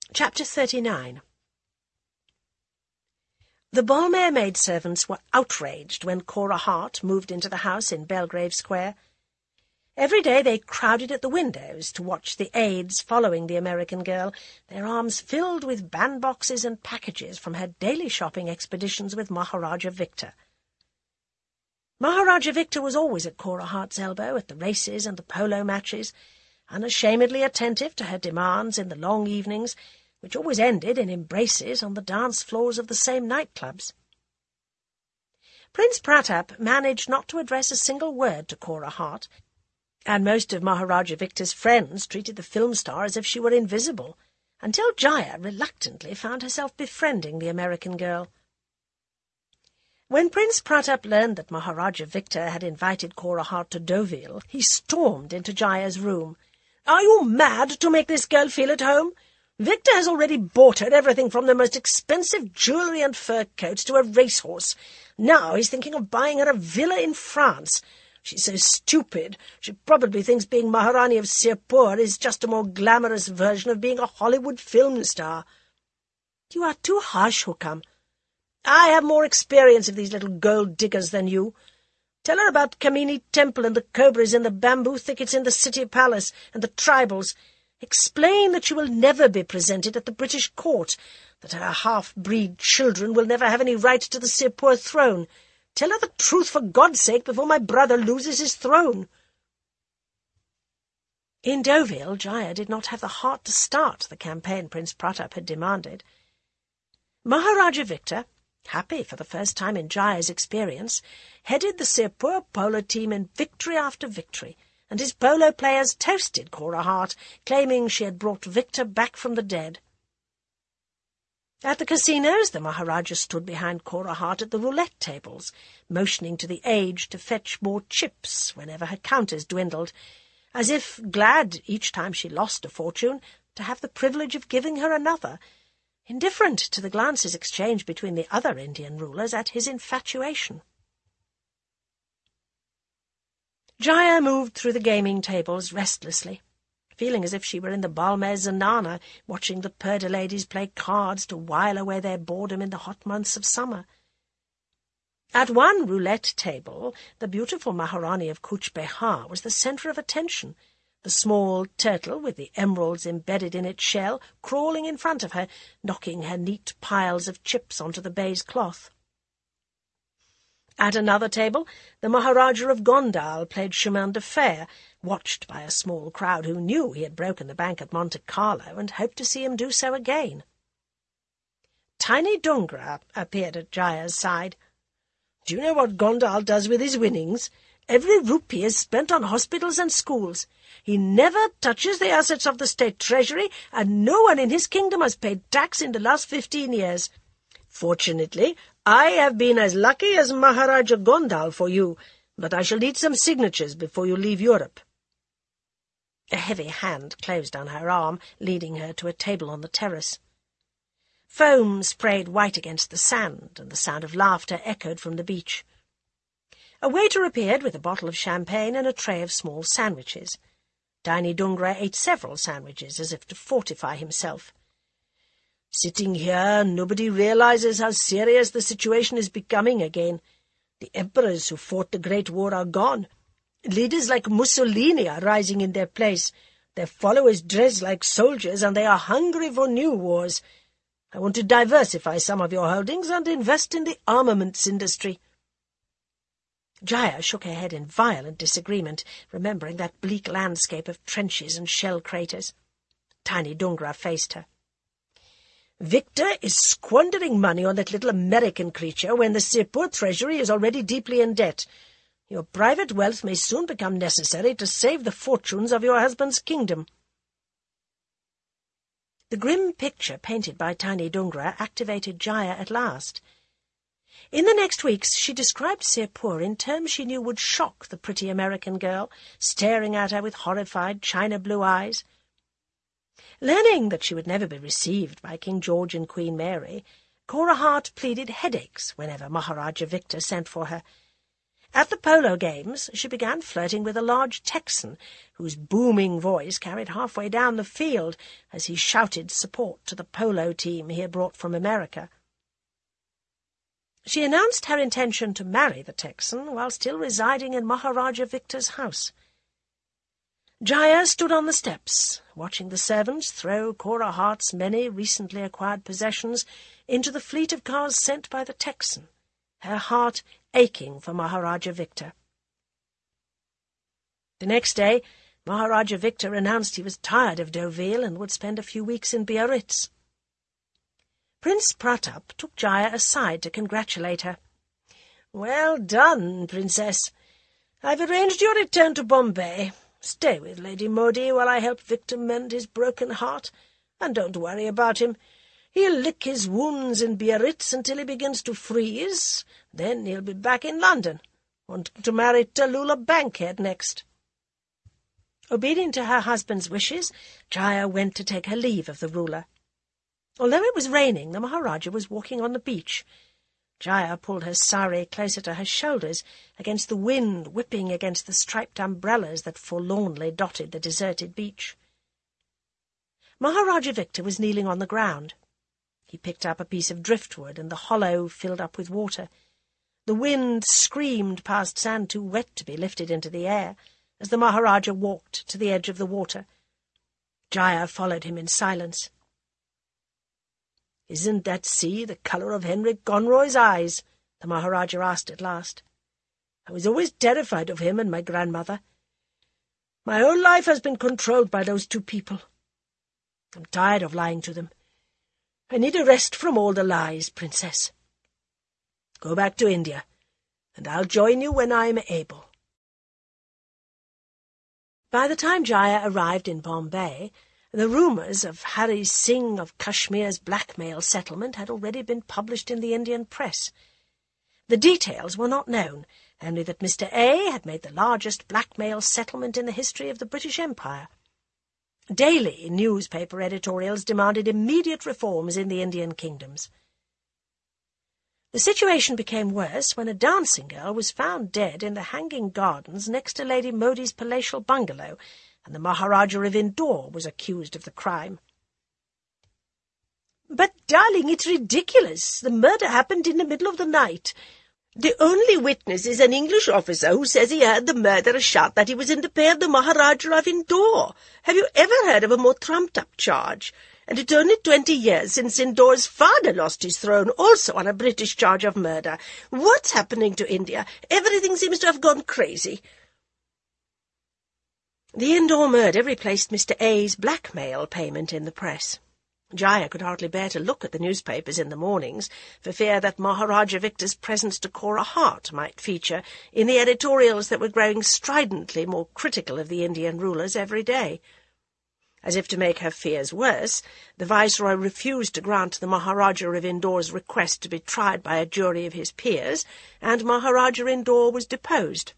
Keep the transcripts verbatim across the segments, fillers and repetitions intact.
Chapter thirty-nine. The Bolmare maidservants were outraged when Cora Hart moved into the house in Belgrave Square. Every day they crowded at the windows to watch the aides following the American girl, their arms filled with bandboxes and packages from her daily shopping expeditions with Maharaja Victor. Maharaja Victor was always at Cora Hart's elbow at the races and the polo matches, unashamedly attentive to her demands in the long evenings, which always ended in embraces on the dance floors of the same nightclubs. Prince Pratap managed not to address a single word to Cora Hart, and most of Maharaja Victor's friends treated the film star as if she were invisible, until Jaya reluctantly found herself befriending the American girl. When Prince Pratap learned that Maharaja Victor had invited Cora Hart to Deauville, he stormed into Jaya's room. "Are you mad to make this girl feel at home? Victor has already bought her everything from the most expensive jewellery and fur coats to a racehorse. Now he's thinking of buying her a villa in France. She's so stupid. She probably thinks being Maharani of Sirpur is just a more glamorous version of being a Hollywood film star." "You are too harsh, Hukam. I have more experience of these little gold diggers than you. Tell her about Kamini Temple and the cobras in the bamboo thickets in the city palace and the tribals. Explain that she will never be presented at the British court, that her half-breed children will never have any right to the Sirpur throne. Tell her the truth, for God's sake, before my brother loses his throne." In Deauville, Jaya did not have the heart to start the campaign Prince Pratap had demanded. Maharaja Victor, happy for the first time in Jaya's experience, headed the Sirpur polo team in victory after victory, and his polo players toasted Cora Hart, claiming she had brought Victor back from the dead. At the casinos, the Maharaja stood behind Cora Hart at the roulette tables, motioning to the aged to fetch more chips whenever her counters dwindled, as if glad each time she lost a fortune to have the privilege of giving her another, indifferent to the glances exchanged between the other Indian rulers at his infatuation. Jaya moved through the gaming tables restlessly, feeling as if she were in the Balmair Zanana, watching the Purdah ladies play cards to while away their boredom in the hot months of summer. At one roulette table, the beautiful Maharani of Cooch Behar was the centre of attention, the small turtle with the emeralds embedded in its shell crawling in front of her, knocking her neat piles of chips onto the baize cloth. At another table, the Maharaja of Gondal played chemin de fer, watched by a small crowd who knew he had broken the bank at Monte Carlo and hoped to see him do so again. Tiny Dungra appeared at Jaya's side. "Do you know what Gondal does with his winnings? Every rupee is spent on hospitals and schools. He never touches the assets of the state treasury, and no one in his kingdom has paid tax in the last fifteen years. Fortunately, I have been as lucky as Maharaja Gondal for you, but I shall need some signatures before you leave Europe." A heavy hand closed on her arm, leading her to a table on the terrace. Foam sprayed white against the sand, and the sound of laughter echoed from the beach. A waiter appeared with a bottle of champagne and a tray of small sandwiches. Tiny Dungra ate several sandwiches, as if to fortify himself. "Sitting here, nobody realizes how serious the situation is becoming again. The emperors who fought the Great War are gone. Leaders like Mussolini are rising in their place. Their followers dress like soldiers, and they are hungry for new wars. I want to diversify some of your holdings and invest in the armaments industry." Jaya shook her head in violent disagreement, remembering that bleak landscape of trenches and shell craters. Tiny Dungra faced her. "Victor is squandering money on that little American creature when the Sirpur treasury is already deeply in debt. Your private wealth may soon become necessary to save the fortunes of your husband's kingdom." The grim picture painted by Tiny Dungra activated Jaya at last. In the next weeks she described Sirpur in terms she knew would shock the pretty American girl, staring at her with horrified china-blue eyes. Learning that she would never be received by King George and Queen Mary, Cora Hart pleaded headaches whenever Maharaja Victor sent for her, At the polo games, she began flirting with a large Texan, whose booming voice carried halfway down the field as he shouted support to the polo team he had brought from America. She announced her intention to marry the Texan while still residing in Maharaja Victor's house. Jaya stood on the steps, watching the servants throw Cora Hart's many recently acquired possessions into the fleet of cars sent by the Texan, her heart aching for Maharaja Victor. The next day, Maharaja Victor announced he was tired of Deauville and would spend a few weeks in Biarritz. Prince Pratap took Jaya aside to congratulate her. "Well done, Princess. I've arranged your return to Bombay. Stay with Lady Modi while I help Victor mend his broken heart, and don't worry about him. He'll lick his wounds in Biarritz until he begins to freeze. Then he'll be back in London, wanting to marry Tallulah Bankhead next." Obedient to her husband's wishes, Jaya went to take her leave of the ruler. Although it was raining, the Maharaja was walking on the beach. Jaya pulled her sari closer to her shoulders against the wind whipping against the striped umbrellas that forlornly dotted the deserted beach. Maharaja Victor was kneeling on the ground. He picked up a piece of driftwood, and the hollow filled up with water. The wind screamed past sand too wet to be lifted into the air, as the Maharaja walked to the edge of the water. Jaya followed him in silence. "Isn't that sea the colour of Henry Conroy's eyes?" the Maharaja asked at last. "I was always terrified of him and my grandmother. My whole life has been controlled by those two people. I'm tired of lying to them. I need a rest from all the lies, Princess. Go back to India, and I'll join you when I am able." By the time Jaya arrived in Bombay, the rumours of Hari Singh of Kashmir's blackmail settlement had already been published in the Indian press. The details were not known, only that Mister A had made the largest blackmail settlement in the history of the British Empire. Daily newspaper editorials demanded immediate reforms in the Indian kingdoms. The situation became worse when a dancing girl was found dead in the hanging gardens next to Lady Modi's palatial bungalow, and the Maharaja of Indore was accused of the crime. "But, darling, it's ridiculous. The murder happened in the middle of the night. The only witness is an English officer who says he heard the murderer shout that he was in the pay of the Maharaja of Indore. Have you ever heard of a more trumped-up charge? And it's only twenty years since Indore's father lost his throne, also on a British charge of murder. What's happening to India? Everything seems to have gone crazy." The Indore murder replaced Mister A's blackmail payment in the press. Jaya could hardly bear to look at the newspapers in the mornings, for fear that Maharaja Victor's presents to Cora Hart might feature in the editorials that were growing stridently more critical of the Indian rulers every day. As if to make her fears worse, the Viceroy refused to grant the Maharaja of Indore's request to be tried by a jury of his peers, and Maharaja Indore was deposed.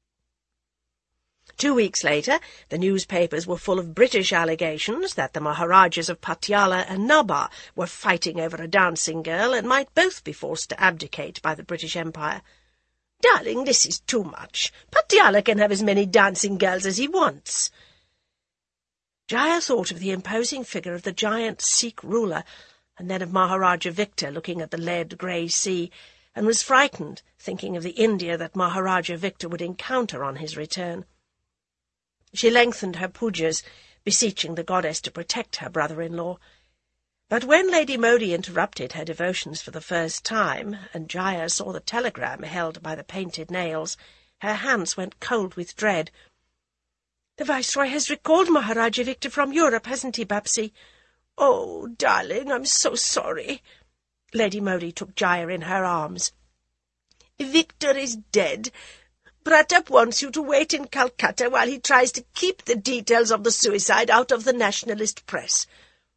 Two weeks later, the newspapers were full of British allegations that the Maharajas of Patiala and Nabha were fighting over a dancing girl and might both be forced to abdicate by the British Empire. "Darling, this is too much. Patiala can have as many dancing girls as he wants." Jaya thought of the imposing figure of the giant Sikh ruler, and then of Maharaja Victor looking at the lead-grey sea, and was frightened, thinking of the India that Maharaja Victor would encounter on his return. She lengthened her pujas, beseeching the goddess to protect her brother-in-law. But when Lady Modi interrupted her devotions for the first time, and Jaya saw the telegram held by the painted nails, her hands went cold with dread. "The Viceroy has recalled Maharaja Victor from Europe, hasn't he, Bapsi?" "Oh, darling, I'm so sorry." Lady Modi took Jaya in her arms. "Victor is dead. Pratap wants you to wait in Calcutta while he tries to keep the details of the suicide out of the nationalist press."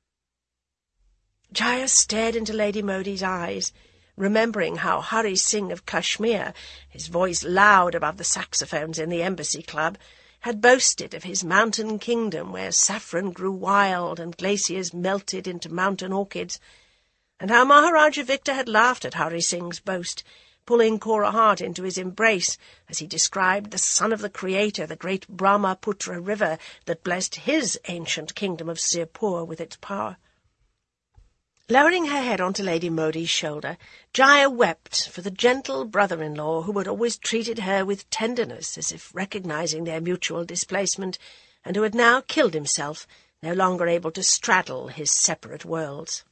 Jaya stared into Lady Modi's eyes, remembering how Hari Singh of Kashmir, his voice loud above the saxophones in the Embassy Club, had boasted of his mountain kingdom where saffron grew wild and glaciers melted into mountain orchids, and how Maharaja Victor had laughed at Hari Singh's boast, pulling Cora Hart into his embrace as he described the son of the Creator, the great Brahmaputra river that blessed his ancient kingdom of Sirpur with its power. Lowering her head onto Lady Modi's shoulder, Jaya wept for the gentle brother-in-law who had always treated her with tenderness, as if recognizing their mutual displacement, and who had now killed himself, no longer able to straddle his separate worlds.